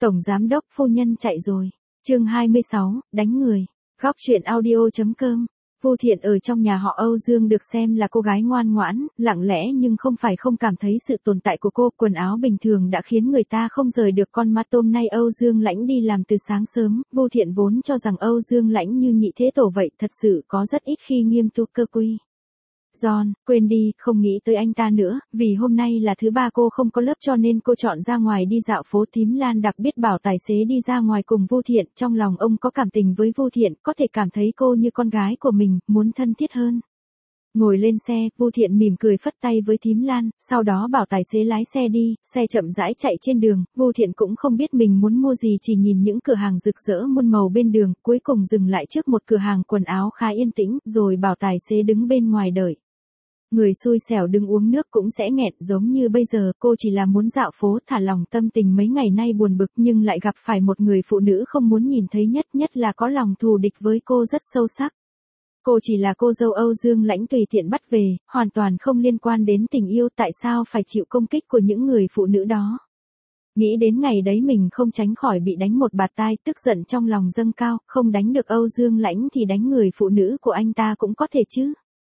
Tổng giám đốc phu nhân chạy rồi. Chương 26, đánh người. Góc truyện audio.com. Vu Thiện ở trong nhà họ Âu Dương được xem là cô gái ngoan ngoãn, lặng lẽ nhưng không phải không cảm thấy sự tồn tại của cô. Quần áo bình thường đã khiến người ta không rời được con mắt. Hôm nay Âu Dương Lãnh đi làm từ sáng sớm, Vu Thiện vốn cho rằng Âu Dương Lãnh như nhị thế tổ vậy, thật sự có rất ít khi nghiêm túc cơ quy. John, quên đi, không nghĩ tới anh ta nữa, vì hôm nay là thứ ba cô không có lớp cho nên cô chọn ra ngoài đi dạo phố. Thím Lan đặc biệt bảo tài xế đi ra ngoài cùng Vu Thiện, trong lòng ông có cảm tình với Vu Thiện, có thể cảm thấy cô như con gái của mình, muốn thân thiết hơn. Ngồi lên xe, Vu Thiện mỉm cười phất tay với thím Lan, sau đó bảo tài xế lái xe đi, xe chậm rãi chạy trên đường. Vu Thiện cũng không biết mình muốn mua gì, chỉ nhìn những cửa hàng rực rỡ muôn màu bên đường, cuối cùng dừng lại trước một cửa hàng quần áo khá yên tĩnh, rồi bảo tài xế đứng bên ngoài đợi. Người xui xẻo đứng uống nước cũng sẽ nghẹn, giống như bây giờ, cô chỉ là muốn dạo phố thả lòng tâm tình mấy ngày nay buồn bực, nhưng lại gặp phải một người phụ nữ không muốn nhìn thấy, nhất là có lòng thù địch với cô rất sâu sắc. Cô chỉ là cô dâu Âu Dương Lãnh tùy tiện bắt về, hoàn toàn không liên quan đến tình yêu, tại sao phải chịu công kích của những người phụ nữ đó. Nghĩ đến ngày đấy mình không tránh khỏi bị đánh một bạt tai, tức giận trong lòng dâng cao, không đánh được Âu Dương Lãnh thì đánh người phụ nữ của anh ta cũng có thể chứ.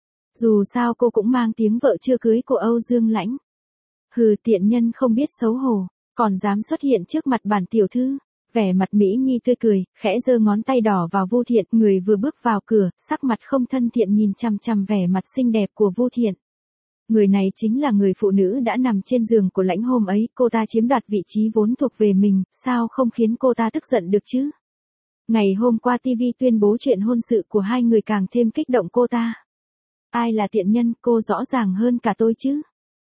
Dù sao cô cũng mang tiếng vợ chưa cưới của Âu Dương Lãnh. Hừ, tiện nhân không biết xấu hổ, còn dám xuất hiện trước mặt bản tiểu thư. Vẻ mặt Mỹ Nhi tươi cười, khẽ giơ ngón tay đỏ vào Vu Thiện, người vừa bước vào cửa, sắc mặt không thân thiện nhìn chằm chằm vẻ mặt xinh đẹp của Vu Thiện. Người này chính là người phụ nữ đã nằm trên giường của Lãnh hôm ấy, cô ta chiếm đoạt vị trí vốn thuộc về mình, sao không khiến cô ta tức giận được chứ? Ngày hôm qua TV tuyên bố chuyện hôn sự của hai người càng thêm kích động cô ta. Ai là tiện nhân, cô rõ ràng hơn cả tôi chứ.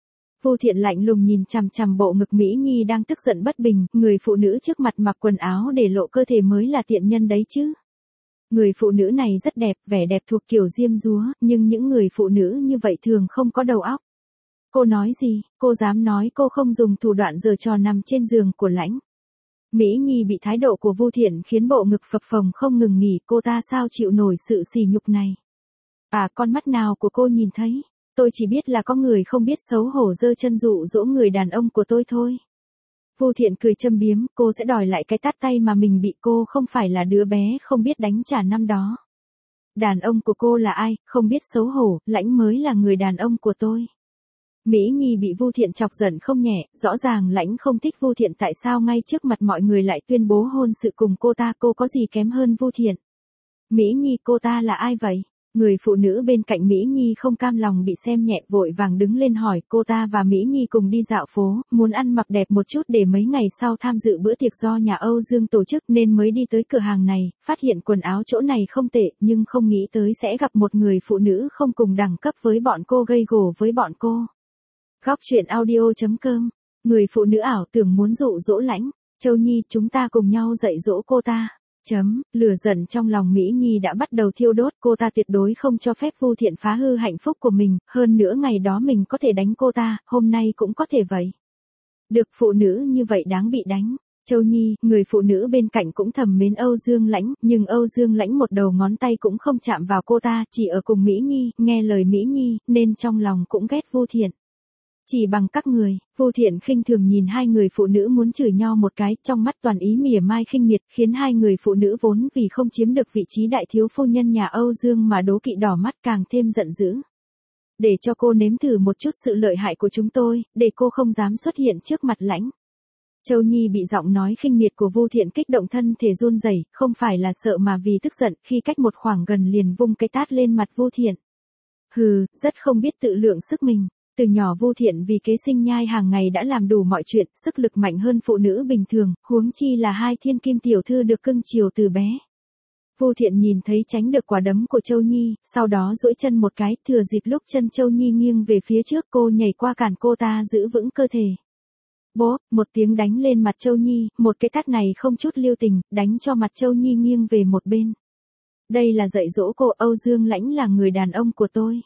Vu Thiện lạnh lùng nhìn chằm chằm bộ ngực Mỹ Nhi đang tức giận bất bình, người phụ nữ trước mặt mặc quần áo để lộ cơ thể mới là tiện nhân đấy chứ. Người phụ nữ này rất đẹp, vẻ đẹp thuộc kiểu diêm dúa, nhưng những người phụ nữ như vậy thường không có đầu óc. Cô nói gì, cô dám nói cô không dùng thủ đoạn giở trò nằm trên giường của Lãnh. Mỹ Nhi bị thái độ của Vu Thiện khiến bộ ngực phập phồng không ngừng nghỉ, cô ta sao chịu nổi sự sỉ nhục này. À, con mắt nào của cô nhìn thấy, tôi chỉ biết là có người không biết xấu hổ giơ chân dụ dỗ người đàn ông của tôi thôi. Vu Thiện cười châm biếm, cô sẽ đòi lại cái tát tay mà mình bị, cô không phải là đứa bé không biết đánh trả năm đó. Đàn ông của cô là ai, không biết xấu hổ, Lãnh mới là người đàn ông của tôi. Mỹ Nhi bị Vu Thiện chọc giận không nhẹ, rõ ràng Lãnh không thích Vu Thiện, tại sao ngay trước mặt mọi người lại tuyên bố hôn sự cùng cô ta, cô có gì kém hơn Vu Thiện? Mỹ Nhi, cô ta là ai vậy? Người phụ nữ bên cạnh Mỹ Nhi không cam lòng bị xem nhẹ, vội vàng đứng lên hỏi. Cô ta và Mỹ Nhi cùng đi dạo phố, muốn ăn mặc đẹp một chút để mấy ngày sau tham dự bữa tiệc do nhà Âu Dương tổ chức nên mới đi tới cửa hàng này, phát hiện quần áo chỗ này không tệ, nhưng không nghĩ tới sẽ gặp một người phụ nữ không cùng đẳng cấp với bọn cô, gây gổ với bọn cô. Góc truyện audio.com. Người phụ nữ ảo tưởng muốn dụ dỗ Lãnh. Châu Nhi, chúng ta cùng nhau dạy dỗ cô ta. Lửa giận trong lòng Mỹ Nhi đã bắt đầu thiêu đốt, cô ta tuyệt đối không cho phép Vu Thiện phá hư hạnh phúc của mình, hơn nữa ngày đó mình có thể đánh cô ta, hôm nay cũng có thể vậy. Được, phụ nữ như vậy đáng bị đánh. Châu Nhi, người phụ nữ bên cạnh cũng thầm mến Âu Dương Lãnh, nhưng Âu Dương Lãnh một đầu ngón tay cũng không chạm vào cô ta, chỉ ở cùng Mỹ Nhi, nghe lời Mỹ Nhi, nên trong lòng cũng ghét Vu Thiện. Chỉ bằng các người, Vu Thiện khinh thường nhìn hai người phụ nữ muốn chửi nhau một cái, trong mắt toàn ý mỉa mai khinh miệt, khiến hai người phụ nữ vốn vì không chiếm được vị trí đại thiếu phu nhân nhà Âu Dương mà đố kỵ đỏ mắt càng thêm giận dữ. Để cho cô nếm thử một chút sự lợi hại của chúng tôi, để cô không dám xuất hiện trước mặt Lãnh. Châu Nhi bị giọng nói khinh miệt của Vu Thiện kích động, thân thể run rẩy, không phải là sợ mà vì tức giận, khi cách một khoảng gần liền vung cái tát lên mặt Vu Thiện. Hừ, rất không biết tự lượng sức mình. Từ nhỏ Vu Thiện vì kế sinh nhai hàng ngày đã làm đủ mọi chuyện, sức lực mạnh hơn phụ nữ bình thường, huống chi là hai thiên kim tiểu thư được cưng chiều từ bé. Vu Thiện nhìn thấy tránh được quả đấm của Châu Nhi, sau đó duỗi chân một cái, thừa dịp lúc chân Châu Nhi nghiêng về phía trước, cô nhảy qua cản cô ta giữ vững cơ thể. Bố, một tiếng đánh lên mặt Châu Nhi, một cái tát này không chút lưu tình, đánh cho mặt Châu Nhi nghiêng về một bên. Đây là dạy dỗ cô, Âu Dương Lãnh là người đàn ông của tôi.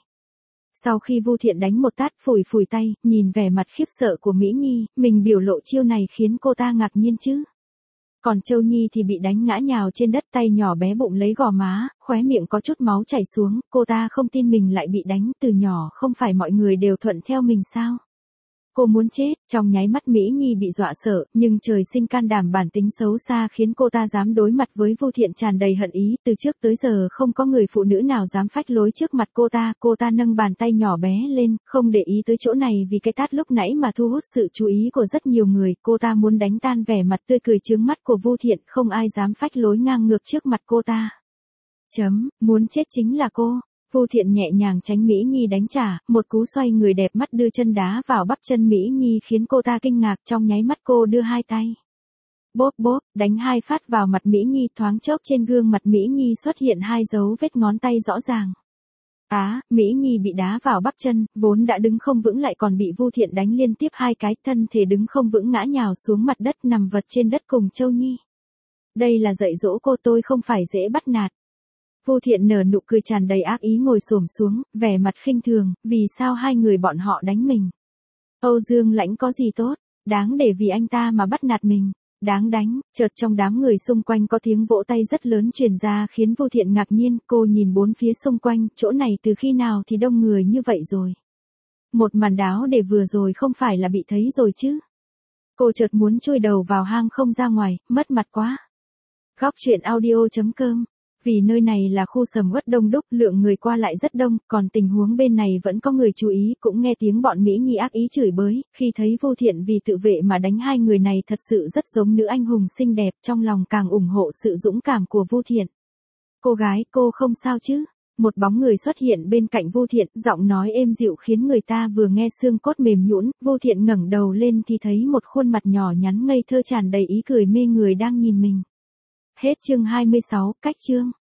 Sau khi Vu Thiện đánh một tát, phủi phủi tay, nhìn vẻ mặt khiếp sợ của Mỹ Nhi, mình biểu lộ chiêu này khiến cô ta ngạc nhiên chứ. Còn Châu Nhi thì bị đánh ngã nhào trên đất, tay nhỏ bé bụng lấy gò má, khóe miệng có chút máu chảy xuống, cô ta không tin mình lại bị đánh, từ nhỏ không phải mọi người đều thuận theo mình sao. Cô muốn chết, trong nháy mắt Mỹ Nhi bị dọa sợ, nhưng trời sinh can đảm bản tính xấu xa khiến cô ta dám đối mặt với Vu Thiện tràn đầy hận ý, từ trước tới giờ không có người phụ nữ nào dám phách lối trước mặt cô ta nâng bàn tay nhỏ bé lên, không để ý tới chỗ này vì cái tát lúc nãy mà thu hút sự chú ý của rất nhiều người, cô ta muốn đánh tan vẻ mặt tươi cười chướng mắt của Vu Thiện, không ai dám phách lối ngang ngược trước mặt cô ta. Muốn chết chính là cô. Vu Thiện nhẹ nhàng tránh Mỹ Nhi đánh trả, một cú xoay người đẹp mắt đưa chân đá vào bắp chân Mỹ Nhi khiến cô ta kinh ngạc, trong nháy mắt cô đưa hai tay. Bốp bốp, đánh hai phát vào mặt Mỹ Nhi, thoáng chốc trên gương mặt Mỹ Nhi xuất hiện hai dấu vết ngón tay rõ ràng. Mỹ Nhi bị đá vào bắp chân, vốn đã đứng không vững lại còn bị Vu Thiện đánh liên tiếp hai cái, thân thể đứng không vững ngã nhào xuống mặt đất nằm vật trên đất cùng Châu Nhi. Đây là dạy dỗ cô, tôi không phải dễ bắt nạt. Vu Thiện nở nụ cười tràn đầy ác ý ngồi xổm xuống, vẻ mặt khinh thường, vì sao hai người bọn họ đánh mình? Âu Dương Lãnh có gì tốt, đáng để vì anh ta mà bắt nạt mình, đáng đánh. Chợt trong đám người xung quanh có tiếng vỗ tay rất lớn truyền ra khiến Vu Thiện ngạc nhiên, cô nhìn bốn phía xung quanh, chỗ này từ khi nào thì đông người như vậy rồi? Một màn đáo để vừa rồi không phải là bị thấy rồi chứ? Cô chợt muốn chui đầu vào hang không ra ngoài, mất mặt quá. Góc truyện audio.com. Vì nơi này là khu sầm uất đông đúc, lượng người qua lại rất đông, còn tình huống bên này vẫn có người chú ý, cũng nghe tiếng bọn Mỹ Nhi ác ý chửi bới, khi thấy Vu Thiện vì tự vệ mà đánh hai người này thật sự rất giống nữ anh hùng xinh đẹp, trong lòng càng ủng hộ sự dũng cảm của Vu Thiện. Cô gái, cô không sao chứ? Một bóng người xuất hiện bên cạnh Vu Thiện, giọng nói êm dịu khiến người ta vừa nghe xương cốt mềm nhũn. Vu Thiện ngẩng đầu lên thì thấy một khuôn mặt nhỏ nhắn ngây thơ tràn đầy ý cười mê người đang nhìn mình. Hết chương 26, cách chương.